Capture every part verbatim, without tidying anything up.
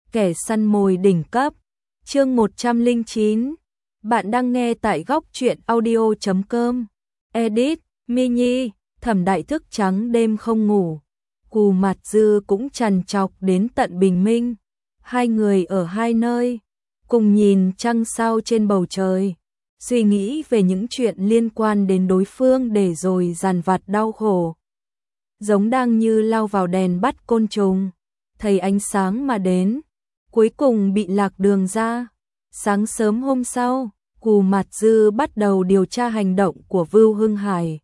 kẻ săn mồi đỉnh cấp. Chương một trăm lẻ chín. Bạn đang nghe tại góc truyện audio chấm com. Edit, Mini, Thẩm Đại thức trắng đêm không ngủ. Cù Mạt Dư cũng trằn trọc đến tận bình minh. Hai người ở hai nơi, cùng nhìn trăng sao trên bầu trời, suy nghĩ về những chuyện liên quan đến đối phương để rồi dằn vặt đau khổ. Giống đang như lao vào đèn bắt côn trùng, thấy ánh sáng mà đến, cuối cùng bị lạc đường ra. Sáng sớm hôm sau, Cù Mạt Dư bắt đầu điều tra hành động của Vưu Hưng Hải.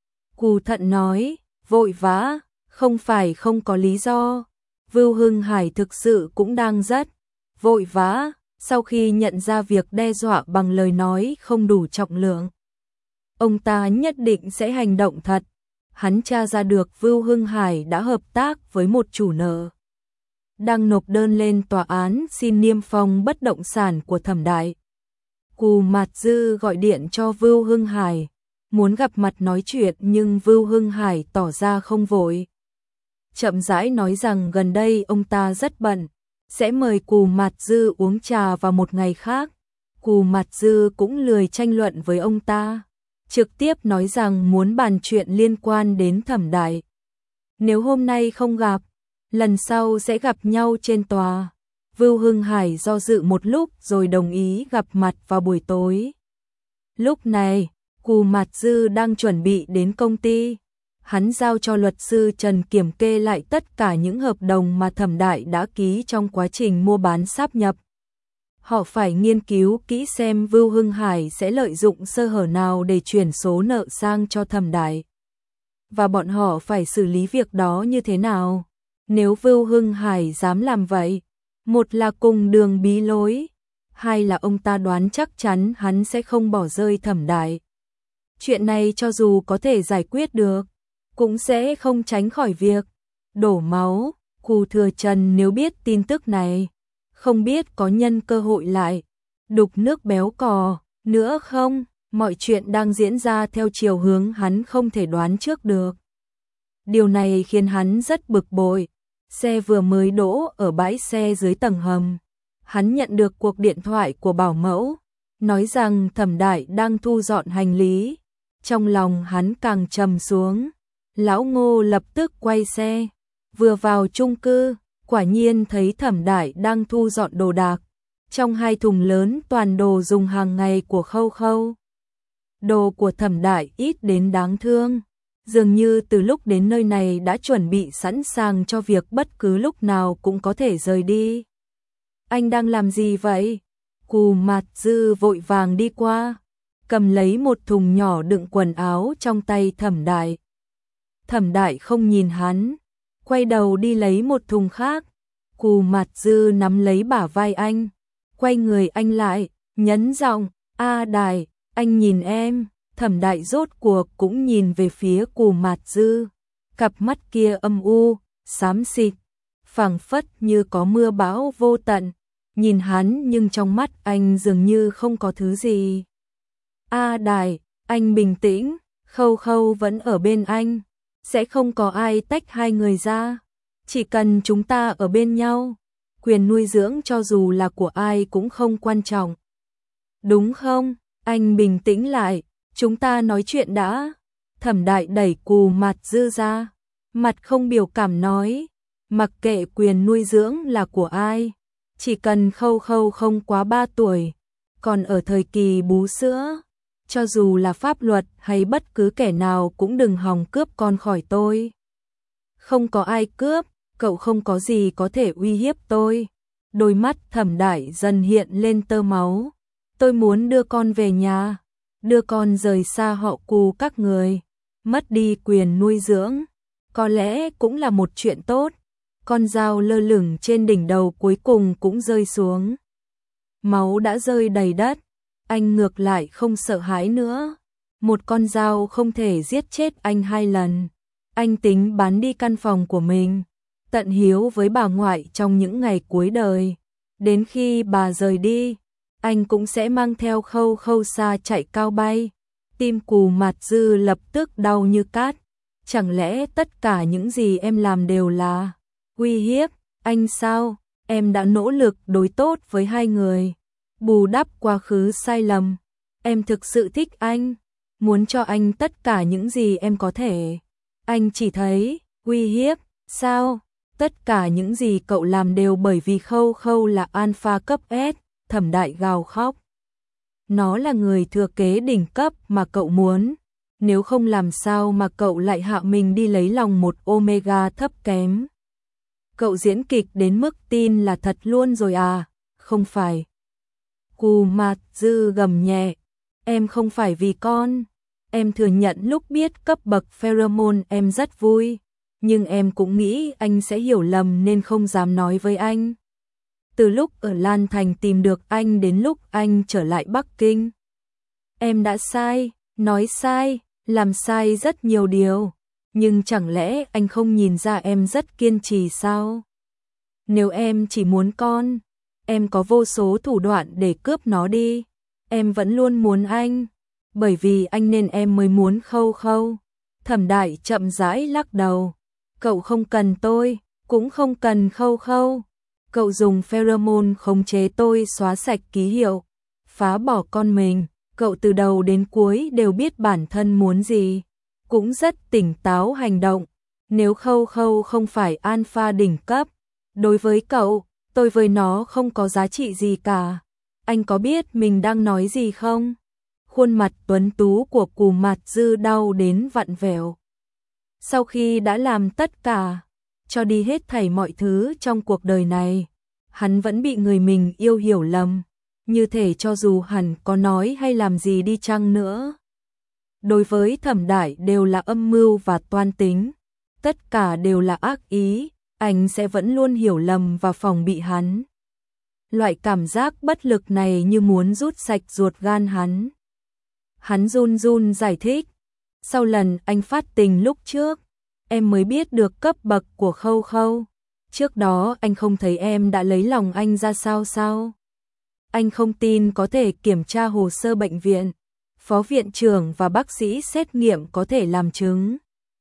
Cù Thận nói, vội vã, không phải không có lý do. Vưu Hưng Hải thực sự cũng đang rất vội vã, sau khi nhận ra việc đe dọa bằng lời nói không đủ trọng lượng. Ông ta nhất định sẽ hành động thật. Hắn tra ra được Vưu Hưng Hải đã hợp tác với một chủ nợ, đang nộp đơn lên tòa án xin niêm phong bất động sản của Thẩm Đại. Cù Mạt Dư gọi điện cho Vưu Hưng Hải, muốn gặp mặt nói chuyện, nhưng Vưu Hưng Hải tỏ ra không vội. Chậm rãi nói rằng gần đây ông ta rất bận, sẽ mời Cù Mạt Dư uống trà vào một ngày khác. Cù Mạt Dư cũng lười tranh luận với ông ta, trực tiếp nói rằng muốn bàn chuyện liên quan đến Thẩm Đại. Nếu hôm nay không gặp, lần sau sẽ gặp nhau trên tòa. Vưu Hưng Hải do dự một lúc rồi đồng ý gặp mặt vào buổi tối. Lúc này, Cù Mạt Dư đang chuẩn bị đến công ty. Hắn giao cho luật sư Trần kiểm kê lại tất cả những hợp đồng mà Thẩm Đại đã ký trong quá trình mua bán sáp nhập. Họ phải nghiên cứu kỹ xem Vưu Hưng Hải sẽ lợi dụng sơ hở nào để chuyển số nợ sang cho Thẩm Đại. Và bọn họ phải xử lý việc đó như thế nào? Nếu Vưu Hưng Hải dám làm vậy, một là cùng đường bí lối, hai là ông ta đoán chắc chắn hắn sẽ không bỏ rơi Thẩm Đại. Chuyện này cho dù có thể giải quyết được, cũng sẽ không tránh khỏi việc đổ máu. Cù Thừa Trần nếu biết tin tức này, không biết có nhân cơ hội lại đục nước béo cò nữa không. Mọi chuyện đang diễn ra theo chiều hướng hắn không thể đoán trước được. Điều này khiến hắn rất bực bội. Xe vừa mới đỗ ở bãi xe dưới tầng hầm, hắn nhận được cuộc điện thoại của bảo mẫu, nói rằng Thẩm Đại đang thu dọn hành lý. Trong lòng hắn càng trầm xuống. Lão Ngô lập tức quay xe, vừa vào chung cư, quả nhiên thấy Thẩm Đại đang thu dọn đồ đạc. Trong hai thùng lớn toàn đồ dùng hàng ngày của Khâu Khâu. Đồ của Thẩm Đại ít đến đáng thương, dường như từ lúc đến nơi này đã chuẩn bị sẵn sàng cho việc bất cứ lúc nào cũng có thể rời đi. Anh đang làm gì vậy? Cù Mạt Dư vội vàng đi qua, cầm lấy một thùng nhỏ đựng quần áo trong tay Thẩm Đại. Thẩm Đại không nhìn hắn, quay đầu đi lấy một thùng khác. Cù Mạt Dư nắm lấy bả vai anh, quay người anh lại, nhấn giọng, "A Đại, anh nhìn em." Thẩm Đại rốt cuộc cũng nhìn về phía Cù Mạt Dư, cặp mắt kia âm u, xám xịt, phảng phất như có mưa bão vô tận. Nhìn hắn nhưng trong mắt anh dường như không có thứ gì. "A Đại, anh bình tĩnh, Khâu Khâu vẫn ở bên anh, sẽ không có ai tách hai người ra. Chỉ cần chúng ta ở bên nhau, quyền nuôi dưỡng cho dù là của ai cũng không quan trọng. Đúng không?" Anh bình tĩnh lại, "Chúng ta nói chuyện đã." Thẩm Đại đẩy Cù Mạt Dư ra, mặt không biểu cảm nói, "Mặc kệ quyền nuôi dưỡng là của ai, chỉ cần Khâu Khâu không quá ba tuổi, còn ở thời kỳ bú sữa, cho dù là pháp luật hay bất cứ kẻ nào cũng đừng hòng cướp con khỏi tôi. Không có ai cướp, cậu không có gì có thể uy hiếp tôi." Đôi mắt Thẩm Đại dần hiện lên tơ máu. "Tôi muốn đưa con về nhà, đưa con rời xa họ Cù các người, mất đi quyền nuôi dưỡng, có lẽ cũng là một chuyện tốt." Con dao lơ lửng trên đỉnh đầu cuối cùng cũng rơi xuống. Máu đã rơi đầy đất, anh ngược lại không sợ hãi nữa. Một con dao không thể giết chết anh hai lần. Anh tính bán đi căn phòng của mình, tận hiếu với bà ngoại trong những ngày cuối đời. Đến khi bà rời đi, anh cũng sẽ mang theo Khâu Khâu xa chạy cao bay. Tim Cù Mạt Dư lập tức đau như cát. Chẳng lẽ tất cả những gì em làm đều là uy hiếp anh sao? Em đã nỗ lực đối tốt với hai người, bù đắp quá khứ sai lầm. Em thực sự thích anh, muốn cho anh tất cả những gì em có thể. Anh chỉ thấy uy hiếp, sao? Tất cả những gì cậu làm đều bởi vì Khâu Khâu là alpha cấp S, Thẩm Đại gào khóc. Nó là người thừa kế đỉnh cấp mà cậu muốn, nếu không làm sao mà cậu lại hạ mình đi lấy lòng một omega thấp kém. Cậu diễn kịch đến mức tin là thật luôn rồi à, không phải. Cù Mạt Dư gầm nhẹ, em không phải vì con. Em thừa nhận lúc biết cấp bậc pheromone em rất vui, nhưng em cũng nghĩ anh sẽ hiểu lầm nên không dám nói với anh. Từ lúc ở Lan Thành tìm được anh đến lúc anh trở lại Bắc Kinh, em đã sai, nói sai, làm sai rất nhiều điều, nhưng chẳng lẽ anh không nhìn ra em rất kiên trì sao? Nếu em chỉ muốn con, em có vô số thủ đoạn để cướp nó đi. Em vẫn luôn muốn anh, bởi vì anh nên em mới muốn Khâu Khâu. Thẩm Đại chậm rãi lắc đầu, cậu không cần tôi, cũng không cần Khâu Khâu. Cậu dùng pheromone khống chế tôi xóa sạch ký hiệu, phá bỏ con mình. Cậu từ đầu đến cuối đều biết bản thân muốn gì, cũng rất tỉnh táo hành động. Nếu Khâu Khâu không phải alpha đỉnh cấp, đối với cậu, tôi với nó không có giá trị gì cả. Anh có biết mình đang nói gì không? Khuôn mặt tuấn tú của Cù Mạt Dư đau đến vặn vẹo. Sau khi đã làm tất cả, cho đi hết thảy mọi thứ trong cuộc đời này, hắn vẫn bị người mình yêu hiểu lầm, như thể cho dù hắn có nói hay làm gì đi chăng nữa. Đối với Thẩm Đại đều là âm mưu và toan tính, tất cả đều là ác ý, anh sẽ vẫn luôn hiểu lầm và phòng bị hắn. Loại cảm giác bất lực này như muốn rút sạch ruột gan hắn. Hắn run run giải thích, sau lần anh phát tình lúc trước, em mới biết được cấp bậc của Khâu Khâu. Trước đó anh không thấy em đã lấy lòng anh ra sao sao? Anh không tin có thể kiểm tra hồ sơ bệnh viện, phó viện trưởng và bác sĩ xét nghiệm có thể làm chứng.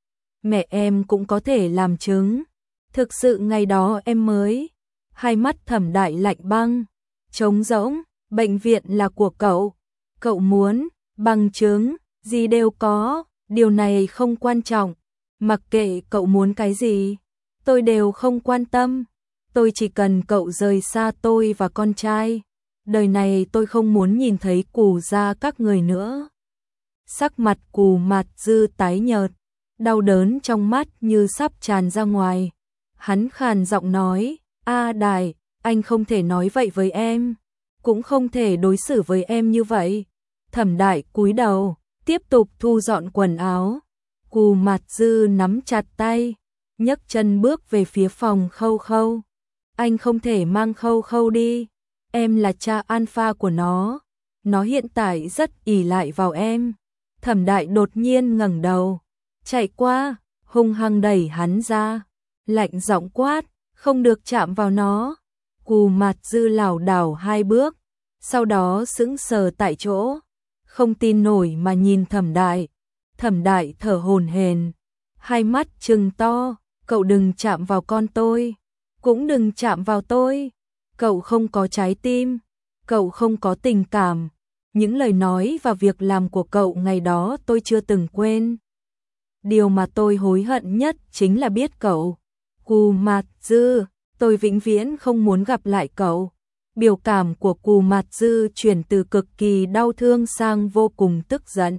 Mẹ em cũng có thể làm chứng. Thực sự ngày đó em mới. Hai mắt Thẩm Đại lạnh băng, trống rỗng, bệnh viện là của cậu. Cậu muốn, bằng chứng, gì đều có, điều này không quan trọng. Mặc kệ cậu muốn cái gì, tôi đều không quan tâm. Tôi chỉ cần cậu rời xa tôi và con trai. Đời này tôi không muốn nhìn thấy Cù gia các người nữa. Sắc mặt Cù Mạt Dư tái nhợt, đau đớn trong mắt như sắp tràn ra ngoài. Hắn khàn giọng nói, A Đại, anh không thể nói vậy với em, cũng không thể đối xử với em như vậy. Thẩm Đại cúi đầu, tiếp tục thu dọn quần áo. Cù Mạt Dư nắm chặt tay, nhấc chân bước về phía phòng Khâu Khâu. Anh không thể mang Khâu Khâu đi, em là cha alpha của nó, nó hiện tại rất ỷ lại vào em. Thẩm Đại đột nhiên ngẩng đầu, chạy qua, hung hăng đẩy hắn ra, lạnh giọng quát, không được chạm vào nó. Cù Mạt Dư lảo đảo hai bước, sau đó sững sờ tại chỗ, không tin nổi mà nhìn Thẩm Đại. Thẩm Đại thở hổn hển, hai mắt trừng to, cậu đừng chạm vào con tôi, cũng đừng chạm vào tôi. Cậu không có trái tim, cậu không có tình cảm. Những lời nói và việc làm của cậu ngày đó tôi chưa từng quên. Điều mà tôi hối hận nhất chính là biết cậu. Cù Mạt Dư, tôi vĩnh viễn không muốn gặp lại cậu. Biểu cảm của Cù Mạt Dư chuyển từ cực kỳ đau thương sang vô cùng tức giận.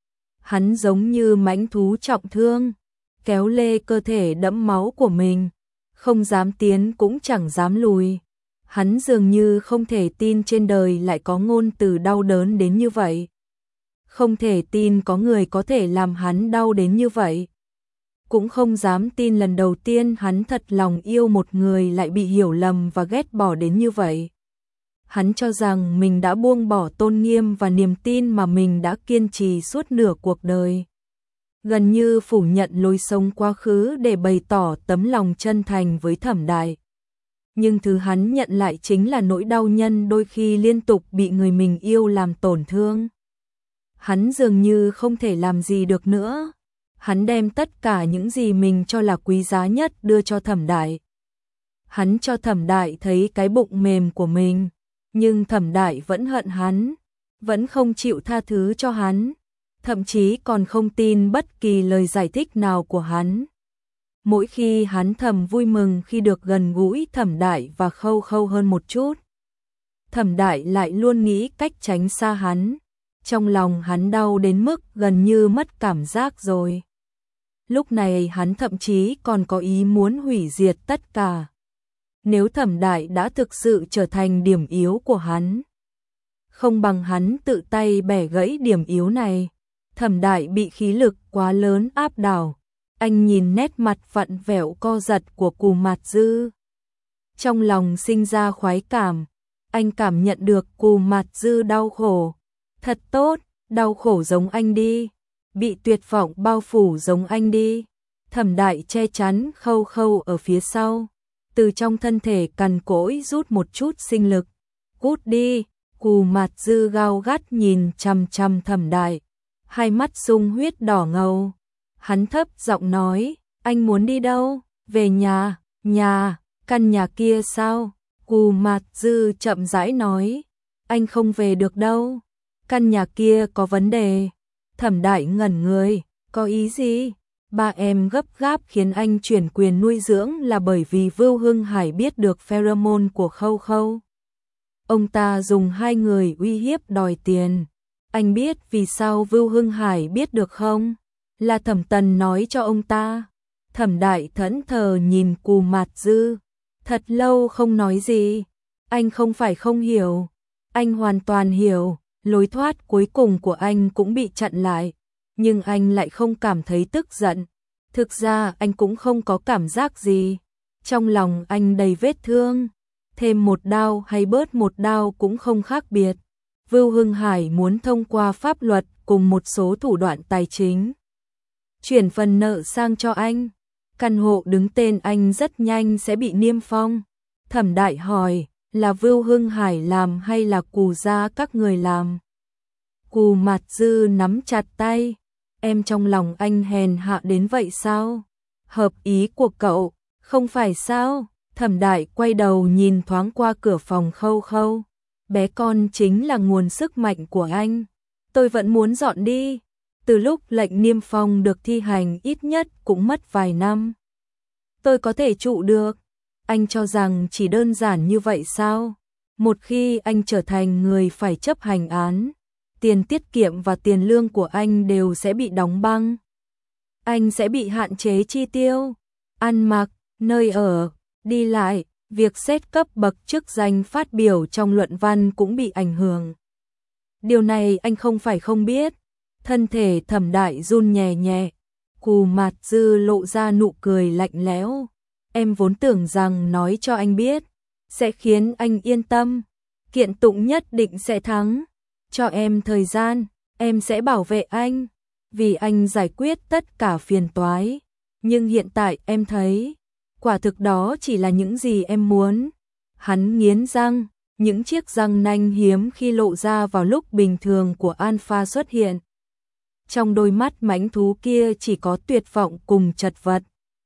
Hắn giống như mãnh thú trọng thương, kéo lê cơ thể đẫm máu của mình, không dám tiến cũng chẳng dám lùi. Hắn dường như không thể tin trên đời lại có ngôn từ đau đớn đến như vậy. Không thể tin có người có thể làm hắn đau đến như vậy. Cũng không dám tin lần đầu tiên hắn thật lòng yêu một người lại bị hiểu lầm và ghét bỏ đến như vậy. Hắn cho rằng mình đã buông bỏ tôn nghiêm và niềm tin mà mình đã kiên trì suốt nửa cuộc đời. Gần như phủ nhận lối sống quá khứ để bày tỏ tấm lòng chân thành với Thẩm Đại. Nhưng thứ hắn nhận lại chính là nỗi đau nhân đôi khi liên tục bị người mình yêu làm tổn thương. Hắn dường như không thể làm gì được nữa. Hắn đem tất cả những gì mình cho là quý giá nhất đưa cho Thẩm Đại. Hắn cho Thẩm Đại thấy cái bụng mềm của mình, nhưng Thẩm Đại vẫn hận hắn, vẫn không chịu tha thứ cho hắn, thậm chí còn không tin bất kỳ lời giải thích nào của hắn. Mỗi khi hắn thầm vui mừng khi được gần gũi Thẩm Đại và Khâu Khâu hơn một chút, Thẩm Đại lại luôn nghĩ cách tránh xa hắn. Trong lòng hắn đau đến mức gần như mất cảm giác rồi. Lúc này hắn thậm chí còn có ý muốn hủy diệt tất cả. Nếu Thẩm Đại đã thực sự trở thành điểm yếu của hắn, không bằng hắn tự tay bẻ gãy điểm yếu này. Thẩm Đại bị khí lực quá lớn áp đảo. Anh nhìn nét mặt vặn vẹo co giật của Cù Mạt Dư, trong lòng sinh ra khoái cảm. Anh cảm nhận được Cù Mạt Dư đau khổ. Thật tốt, đau khổ giống anh đi, bị tuyệt vọng bao phủ giống anh đi. Thẩm Đại che chắn Khâu Khâu ở phía sau, từ trong thân thể cằn cỗi rút một chút sinh lực. Cút đi. Cù Mạt Dư gao gắt nhìn chằm chằm Thẩm Đại, hai mắt sung huyết đỏ ngầu. Hắn thấp giọng nói, anh muốn đi đâu? Về nhà. Nhà? Căn nhà kia sao? Cù Mạt Dư chậm rãi nói, anh không về được đâu. Căn nhà kia có vấn đề. Thẩm Đại ngẩn người, có ý gì? Ba em gấp gáp khiến anh chuyển quyền nuôi dưỡng là bởi vì Vưu Hưng Hải biết được pheromone của Khâu Khâu. Ông ta dùng hai người uy hiếp đòi tiền. Anh biết vì sao Vưu Hưng Hải biết được không? Là Thẩm Tần nói cho ông ta. Thẩm Đại thẫn thờ nhìn Cù Mạt Dư, thật lâu không nói gì. Anh không phải không hiểu, anh hoàn toàn hiểu. Lối thoát cuối cùng của anh cũng bị chặn lại, nhưng anh lại không cảm thấy tức giận. Thực ra anh cũng không có cảm giác gì. Trong lòng anh đầy vết thương, thêm một đao hay bớt một đao cũng không khác biệt. Vưu Hưng Hải muốn thông qua pháp luật cùng một số thủ đoạn tài chính chuyển phần nợ sang cho anh. Căn hộ đứng tên anh rất nhanh sẽ bị niêm phong. Thẩm Đại hỏi, là Vưu Hưng Hải làm hay là Cù gia các người làm? Cù Mạt Dư nắm chặt tay, em trong lòng anh hèn hạ đến vậy sao? Hợp ý của cậu, không phải sao? Thẩm Đại quay đầu nhìn thoáng qua cửa phòng Khâu Khâu. Bé con chính là nguồn sức mạnh của anh. Tôi vẫn muốn dọn đi. Từ lúc lệnh niêm phong được thi hành ít nhất cũng mất vài năm. Tôi có thể trụ được. Anh cho rằng chỉ đơn giản như vậy sao? Một khi anh trở thành người phải chấp hành án, tiền tiết kiệm và tiền lương của anh đều sẽ bị đóng băng. Anh sẽ bị hạn chế chi tiêu, ăn mặc, nơi ở, đi lại, việc xét cấp bậc chức danh phát biểu trong luận văn cũng bị ảnh hưởng. Điều này anh không phải không biết. Thân thể Thẩm Đại run nhẹ nhẹ. Cù Mạt Dư lộ ra nụ cười lạnh lẽo. Em vốn tưởng rằng nói cho anh biết sẽ khiến anh yên tâm. Kiện tụng nhất định sẽ thắng. Cho em thời gian, em sẽ bảo vệ anh, vì anh giải quyết tất cả phiền toái. Nhưng hiện tại em thấy, quả thực đó chỉ là những gì em muốn. Hắn nghiến răng, những chiếc răng nanh hiếm khi lộ ra vào lúc bình thường của Alpha xuất hiện. Trong đôi mắt mãnh thú kia chỉ có tuyệt vọng cùng chật vật.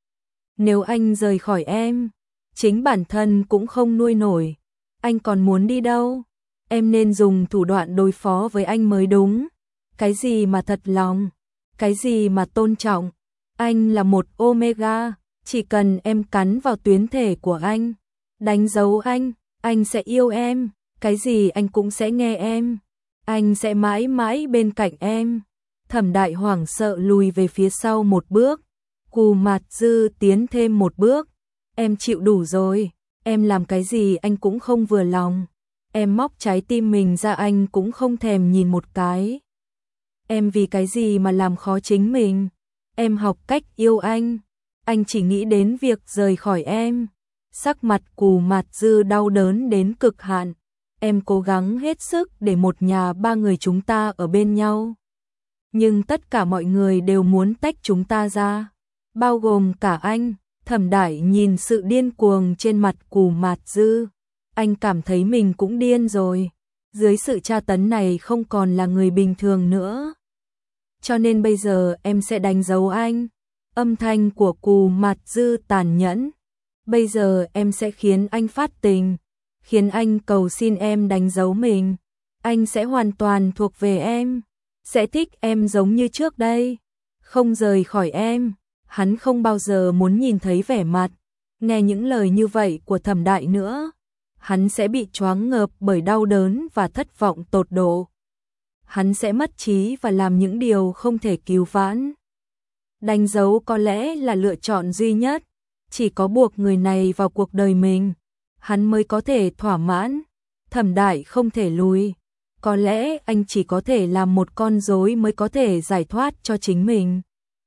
Nếu anh rời khỏi em, chính bản thân cũng không nuôi nổi. Anh còn muốn đi đâu? Em nên dùng thủ đoạn đối phó với anh mới đúng. Cái gì mà thật lòng? Cái gì mà tôn trọng? Anh là một Omega, chỉ cần em cắn vào tuyến thể của anh, đánh dấu anh, anh sẽ yêu em, cái gì anh cũng sẽ nghe em. Anh sẽ mãi mãi bên cạnh em. Thẩm Đại hoảng sợ lùi về phía sau một bước. Cù Mạt Dư tiến thêm một bước. Em chịu đủ rồi, em làm cái gì anh cũng không vừa lòng. Em móc trái tim mình ra anh cũng không thèm nhìn một cái. Em vì cái gì mà làm khó chính mình? Em học cách yêu anh. Anh chỉ nghĩ đến việc rời khỏi em. Sắc mặt Cù Mạt Dư đau đớn đến cực hạn. Em cố gắng hết sức để một nhà ba người chúng ta ở bên nhau. Nhưng tất cả mọi người đều muốn tách chúng ta ra, bao gồm cả anh. Thẩm Đại nhìn sự điên cuồng trên mặt Cù Mạt Dư. Anh cảm thấy mình cũng điên rồi. Dưới sự tra tấn này không còn là người bình thường nữa. Cho nên bây giờ em sẽ đánh dấu anh. Âm thanh của Cù Mạt Dư tàn nhẫn. Bây giờ em sẽ khiến anh phát tình, khiến anh cầu xin em đánh dấu mình. Anh sẽ hoàn toàn thuộc về em, sẽ thích em giống như trước đây, không rời khỏi em. Hắn không bao giờ muốn nhìn thấy vẻ mặt, nghe những lời như vậy của Thẩm Đại nữa. Hắn sẽ bị choáng ngợp bởi đau đớn và thất vọng tột độ. Hắn sẽ mất trí và làm những điều không thể cứu vãn. Đánh dấu có lẽ là lựa chọn duy nhất, chỉ có buộc người này vào cuộc đời mình, hắn mới có thể thỏa mãn. Thẩm Đại không thể lùi, có lẽ anh chỉ có thể làm một con rối mới có thể giải thoát cho chính mình.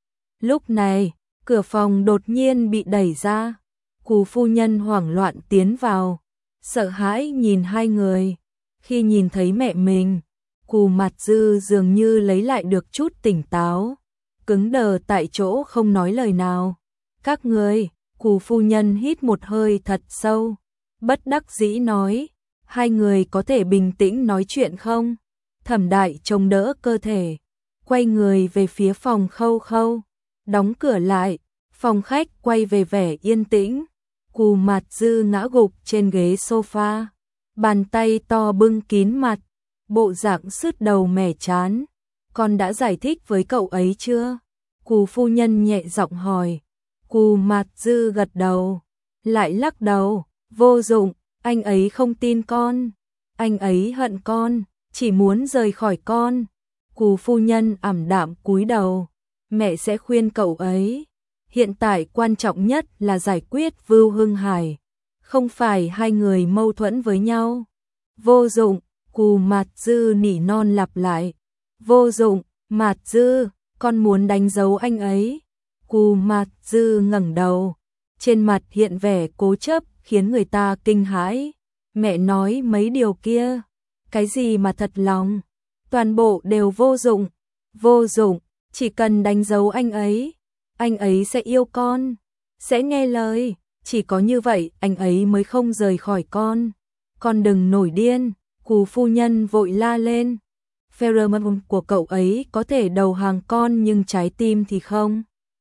Lúc này, cửa phòng đột nhiên bị đẩy ra, Cù phu nhân hoảng loạn tiến vào, sợ hãi nhìn hai người. Khi nhìn thấy mẹ mình, Cù Mạt Dư dường như lấy lại được chút tỉnh táo, cứng đờ tại chỗ không nói lời nào. Các người, Cù phu nhân hít một hơi thật sâu, bất đắc dĩ nói, hai người có thể bình tĩnh nói chuyện không? Thẩm Đại chống đỡ cơ thể, quay người về phía phòng Khâu Khâu, đóng cửa lại, phòng khách quay về vẻ yên tĩnh. Cù Mạt Dư ngã gục trên ghế sofa, bàn tay to bưng kín mặt, bộ dạng sứt đầu mẻ chán. Con đã giải thích với cậu ấy chưa? Cù phu nhân nhẹ giọng hỏi. Cù Mạt Dư gật đầu, lại lắc đầu, vô dụng, anh ấy không tin con, anh ấy hận con, chỉ muốn rời khỏi con. Cù phu nhân ảm đạm cúi đầu, mẹ sẽ khuyên cậu ấy. Hiện tại quan trọng nhất là giải quyết Vưu Hưng Hải, không phải hai người mâu thuẫn với nhau. Vô dụng, Cù Mạt Dư nỉ non lặp lại. Vô dụng, Mạt Dư, con muốn đánh dấu anh ấy. Cù Mạt Dư ngẩng đầu, trên mặt hiện vẻ cố chấp khiến người ta kinh hãi. Mẹ nói mấy điều kia, cái gì mà thật lòng, toàn bộ đều vô dụng. Vô dụng, chỉ cần đánh dấu anh ấy, anh ấy sẽ yêu con, sẽ nghe lời, chỉ có như vậy anh ấy mới không rời khỏi con. Con đừng nổi điên, Cù phu nhân vội la lên. Pheromone của cậu ấy có thể đầu hàng con nhưng trái tim thì không.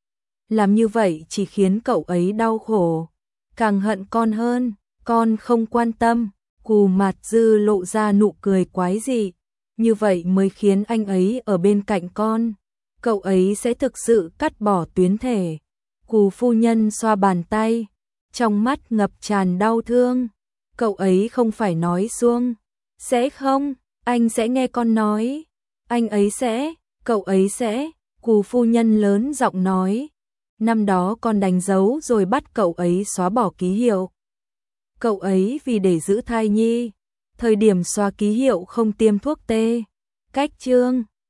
Làm như vậy chỉ khiến cậu ấy đau khổ, càng hận con hơn. Con không quan tâm. Cù Mạt Dư lộ ra nụ cười quái dị, như vậy mới khiến anh ấy ở bên cạnh con, cậu ấy sẽ thực sự cắt bỏ tuyến thể. Cù phu nhân xoa bàn tay, trong mắt ngập tràn đau thương. Cậu ấy không phải nói suông. Sẽ không, anh sẽ nghe con nói. Anh ấy sẽ, cậu ấy sẽ. Cù phu nhân lớn giọng nói. Năm đó con đánh dấu rồi bắt cậu ấy xóa bỏ ký hiệu. Cậu ấy vì để giữ thai nhi, thời điểm xóa ký hiệu không tiêm thuốc tê. Cách chương